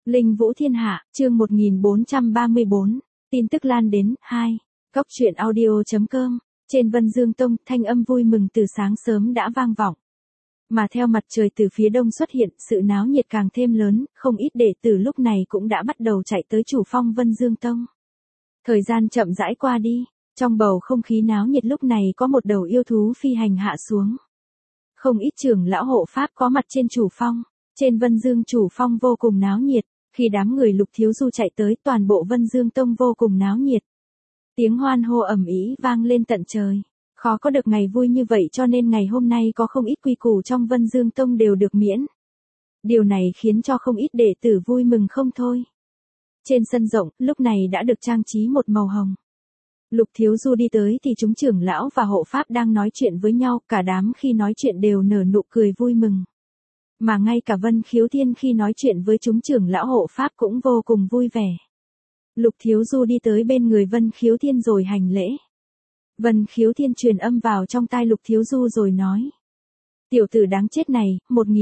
Linh Vũ Thiên Hạ, chương 1434, tin tức lan đến, 2. Góc truyện audio.com, trên Vân Dương Tông, thanh âm vui mừng từ sáng sớm đã vang vọng. Mà theo mặt trời từ phía đông xuất hiện, sự náo nhiệt càng thêm lớn, không ít đệ tử lúc này cũng đã bắt đầu chạy tới chủ phong Vân Dương Tông. Thời gian chậm rãi qua đi, trong bầu không khí náo nhiệt lúc này có một đầu yêu thú phi hành hạ xuống. Không ít trưởng lão hộ pháp có mặt trên chủ phong, trên Vân Dương chủ phong vô cùng náo nhiệt, khi đám người Lục Thiếu Du chạy tới toàn bộ Vân Dương Tông vô cùng náo nhiệt. Tiếng hoan hô ầm ĩ vang lên tận trời, khó có được ngày vui như vậy cho nên ngày hôm nay có không ít quy củ trong Vân Dương Tông đều được miễn. Điều này khiến cho không ít đệ tử vui mừng không thôi. Trên sân rộng, lúc này đã được trang trí một màu hồng. Lục Thiếu Du đi tới thì chúng trưởng lão và hộ pháp đang nói chuyện với nhau, cả đám khi nói chuyện đều nở nụ cười vui mừng. Mà ngay cả Vân Khiếu Thiên khi nói chuyện với chúng trưởng lão hộ pháp cũng vô cùng vui vẻ. Lục Thiếu Du đi tới bên người Vân Khiếu Thiên rồi hành lễ. Vân Khiếu Thiên truyền âm vào trong tai Lục Thiếu Du rồi nói. Tiểu tử đáng chết này,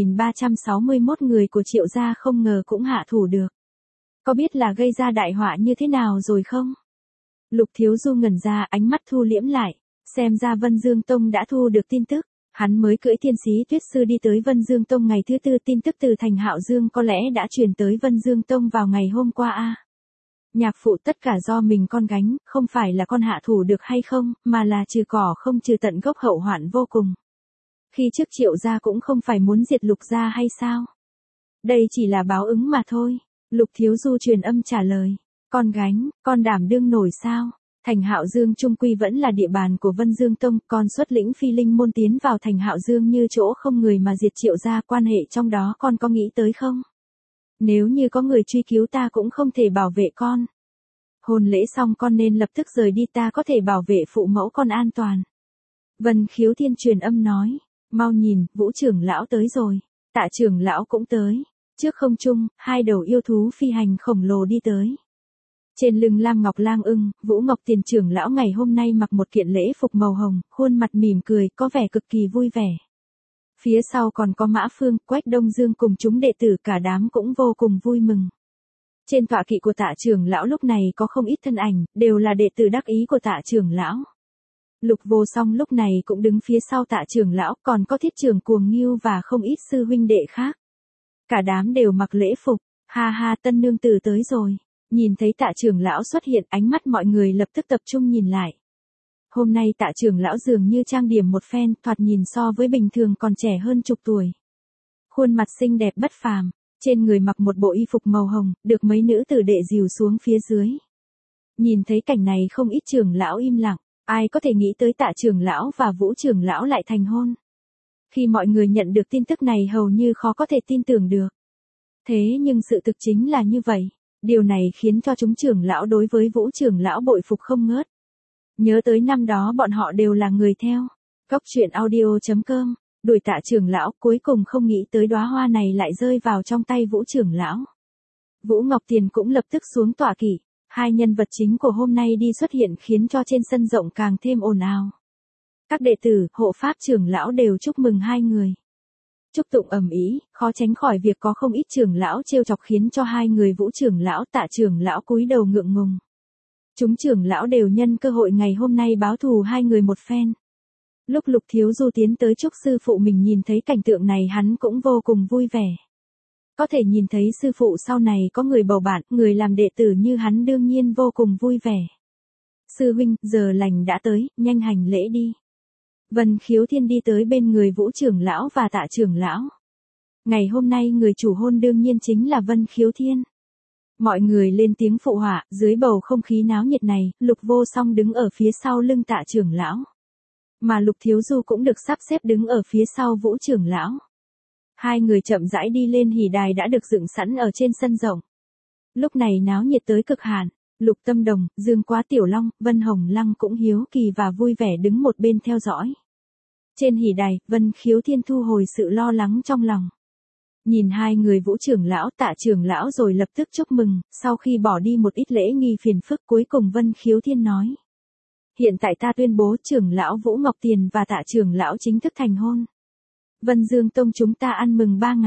1361 người của Triệu gia không ngờ cũng hạ thủ được. Có biết là gây ra đại họa như thế nào rồi không? Lục Thiếu Du ngẩn ra, ánh mắt thu liễm lại, xem ra Vân Dương Tông đã thu được tin tức. Hắn mới cưỡi Thiên Sĩ Tuyết Sư đi tới Vân Dương Tông ngày thứ tư, tin tức từ Thành Hạo Dương có lẽ đã truyền tới Vân Dương Tông vào ngày hôm qua a. Nhạc phụ tất cả do mình con gánh, không phải là con hạ thủ được hay không, mà là trừ cỏ không trừ tận gốc, hậu hoạn vô cùng. Khi trước Triệu gia cũng không phải muốn diệt Lục gia hay sao? Đây chỉ là báo ứng mà thôi. Lục Thiếu Du truyền âm trả lời. Con gánh, con đảm đương nổi sao? Thành Hạo Dương trung quy vẫn là địa bàn của Vân Dương Tông, con xuất lĩnh phi linh môn tiến vào Thành Hạo Dương như chỗ không người mà diệt Triệu gia, quan hệ trong đó con có nghĩ tới không? Nếu như có người truy cứu ta cũng không thể bảo vệ con. Hôn lễ xong con nên lập tức rời đi, ta có thể bảo vệ phụ mẫu con an toàn. Vân Khiếu Thiên truyền âm nói, mau nhìn, Vũ trưởng lão tới rồi, Tạ trưởng lão cũng tới. Trước không trung, hai đầu yêu thú phi hành khổng lồ đi tới. Trên lưng Lam Ngọc Lang Ưng, Vũ Ngọc Tiền trưởng lão ngày hôm nay mặc một kiện lễ phục màu hồng, khuôn mặt mỉm cười, có vẻ cực kỳ vui vẻ. Phía sau còn có Mã Phương, Quách Đông Dương cùng chúng đệ tử cả đám cũng vô cùng vui mừng. Trên tọa kỵ của Tạ trưởng lão lúc này có không ít thân ảnh, đều là đệ tử đắc ý của Tạ trưởng lão. Lục Vô Song lúc này cũng đứng phía sau Tạ trưởng lão, còn có Thiết Trưởng Cuồng Ngưu và không ít sư huynh đệ khác. Cả đám đều mặc lễ phục, ha ha, tân nương tử tới rồi. Nhìn thấy Tạ trưởng lão xuất hiện, ánh mắt mọi người lập tức tập trung nhìn lại. Hôm nay Tạ trưởng lão dường như trang điểm một phen, thoạt nhìn so với bình thường còn trẻ hơn chục tuổi. Khuôn mặt xinh đẹp bất phàm, trên người mặc một bộ y phục màu hồng, được mấy nữ tử đệ dìu xuống phía dưới. Nhìn thấy cảnh này không ít trưởng lão im lặng, ai có thể nghĩ tới Tạ trưởng lão và Vũ trưởng lão lại thành hôn. Khi mọi người nhận được tin tức này hầu như khó có thể tin tưởng được. Thế nhưng sự thực chính là như vậy. Điều này khiến cho chúng trưởng lão đối với Vũ trưởng lão bội phục không ngớt. Nhớ tới năm đó bọn họ đều là người theo. Góc truyện audio.com, đuổi Tạ trưởng lão, cuối cùng không nghĩ tới đóa hoa này lại rơi vào trong tay Vũ trưởng lão. Vũ Ngọc Tiền cũng lập tức xuống tọa kỵ. Hai nhân vật chính của hôm nay đi xuất hiện khiến cho trên sân rộng càng thêm ồn ào. Các đệ tử, hộ pháp trưởng lão đều chúc mừng hai người. Chúc tụng ầm ĩ, khó tránh khỏi việc có không ít trưởng lão trêu chọc khiến cho hai người Vũ trưởng lão, Tạ trưởng lão cúi đầu ngượng ngùng. Chúng trưởng lão đều nhân cơ hội ngày hôm nay báo thù hai người một phen. Lúc Lục Thiếu Du tiến tới chúc sư phụ mình nhìn thấy cảnh tượng này hắn cũng vô cùng vui vẻ. Có thể nhìn thấy sư phụ sau này có người bầu bạn, người làm đệ tử như hắn đương nhiên vô cùng vui vẻ. Sư huynh, giờ lành đã tới, nhanh hành lễ đi. Vân Khiếu Thiên đi tới bên người Vũ trưởng lão và Tạ trưởng lão. Ngày hôm nay người chủ hôn đương nhiên chính là Vân Khiếu Thiên. Mọi người lên tiếng phụ họa, dưới bầu không khí náo nhiệt này, Lục Vô Song đứng ở phía sau lưng Tạ trưởng lão. Mà Lục Thiếu Du cũng được sắp xếp đứng ở phía sau Vũ trưởng lão. Hai người chậm rãi đi lên hỉ đài đã được dựng sẵn ở trên sân rộng. Lúc này náo nhiệt tới cực hạn. Lục Tâm Đồng, Dương Quá Tiểu Long, Vân Hồng Lăng cũng hiếu kỳ và vui vẻ đứng một bên theo dõi. Trên hỉ đài, Vân Khiếu Thiên thu hồi sự lo lắng trong lòng. Nhìn hai người Vũ trưởng lão, Tạ trưởng lão rồi lập tức chúc mừng, sau khi bỏ đi một ít lễ nghi phiền phức cuối cùng Vân Khiếu Thiên nói. Hiện tại ta tuyên bố trưởng lão Vũ Ngọc Tiền và Tạ trưởng lão chính thức thành hôn. Vân Dương Tông chúng ta ăn mừng 3 ngày.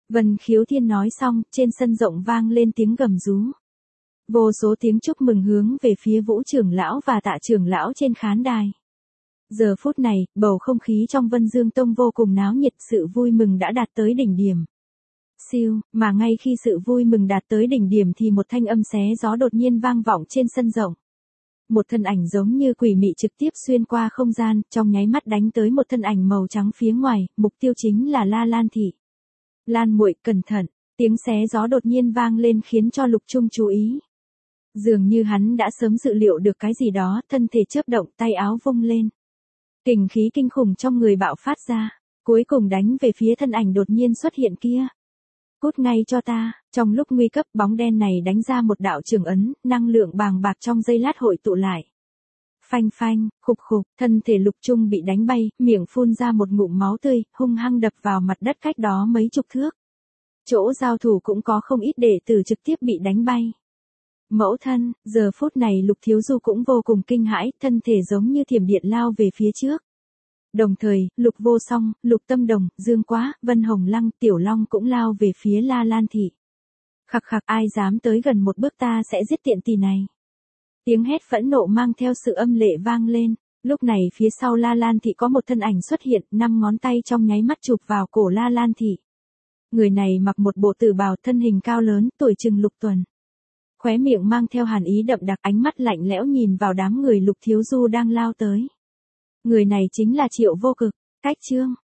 Vân Khiếu Thiên nói xong, trên sân rộng vang lên tiếng gầm rú. Vô số tiếng chúc mừng hướng về phía Vũ trưởng lão và Tạ trưởng lão trên khán đài. Giờ phút này, bầu không khí trong Vân Dương Tông vô cùng náo nhiệt, sự vui mừng đã đạt tới đỉnh điểm. Siêu, mà ngay khi sự vui mừng đạt tới đỉnh điểm thì một thanh âm xé gió đột nhiên vang vọng trên sân rộng. Một thân ảnh giống như quỷ mị trực tiếp xuyên qua không gian, trong nháy mắt đánh tới một thân ảnh màu trắng phía ngoài, mục tiêu chính là La Lan Thị. Lan muội cẩn thận, tiếng xé gió đột nhiên vang lên khiến cho Lục Trung chú ý. Dường như hắn đã sớm dự liệu được cái gì đó, thân thể chớp động, tay áo vung lên. Kình khí kinh khủng trong người bạo phát ra, cuối cùng đánh về phía thân ảnh đột nhiên xuất hiện kia. Cút ngay cho ta, trong lúc nguy cấp bóng đen này đánh ra một đạo trường ấn, năng lượng bàng bạc trong giây lát hội tụ lại. Phanh phanh, khục khục, thân thể Lục Trung bị đánh bay, miệng phun ra một ngụm máu tươi, hung hăng đập vào mặt đất cách đó mấy chục thước. Chỗ giao thủ cũng có không ít đệ tử trực tiếp bị đánh bay. Mẫu thân, giờ phút này Lục Thiếu Du cũng vô cùng kinh hãi, thân thể giống như thiểm điện lao về phía trước. Đồng thời, Lục Vô Song, Lục Tâm Đồng, Dương Quá, Vân Hồng Lăng, Tiểu Long cũng lao về phía La Lan Thị. Khặc khặc, ai dám tới gần một bước ta sẽ giết tiện tỳ này. Tiếng hét phẫn nộ mang theo sự âm lệ vang lên. Lúc này phía sau La Lan Thị có một thân ảnh xuất hiện, 5 ngón tay trong nháy mắt chụp vào cổ La Lan Thị. Người này mặc một bộ tử bào, thân hình cao lớn, tuổi chừng Lục Tuần. Khóe miệng mang theo hàn ý đậm đặc, ánh mắt lạnh lẽo nhìn vào đám người Lục Thiếu Du đang lao tới. Người này chính là Triệu Vô Cực. Cách chương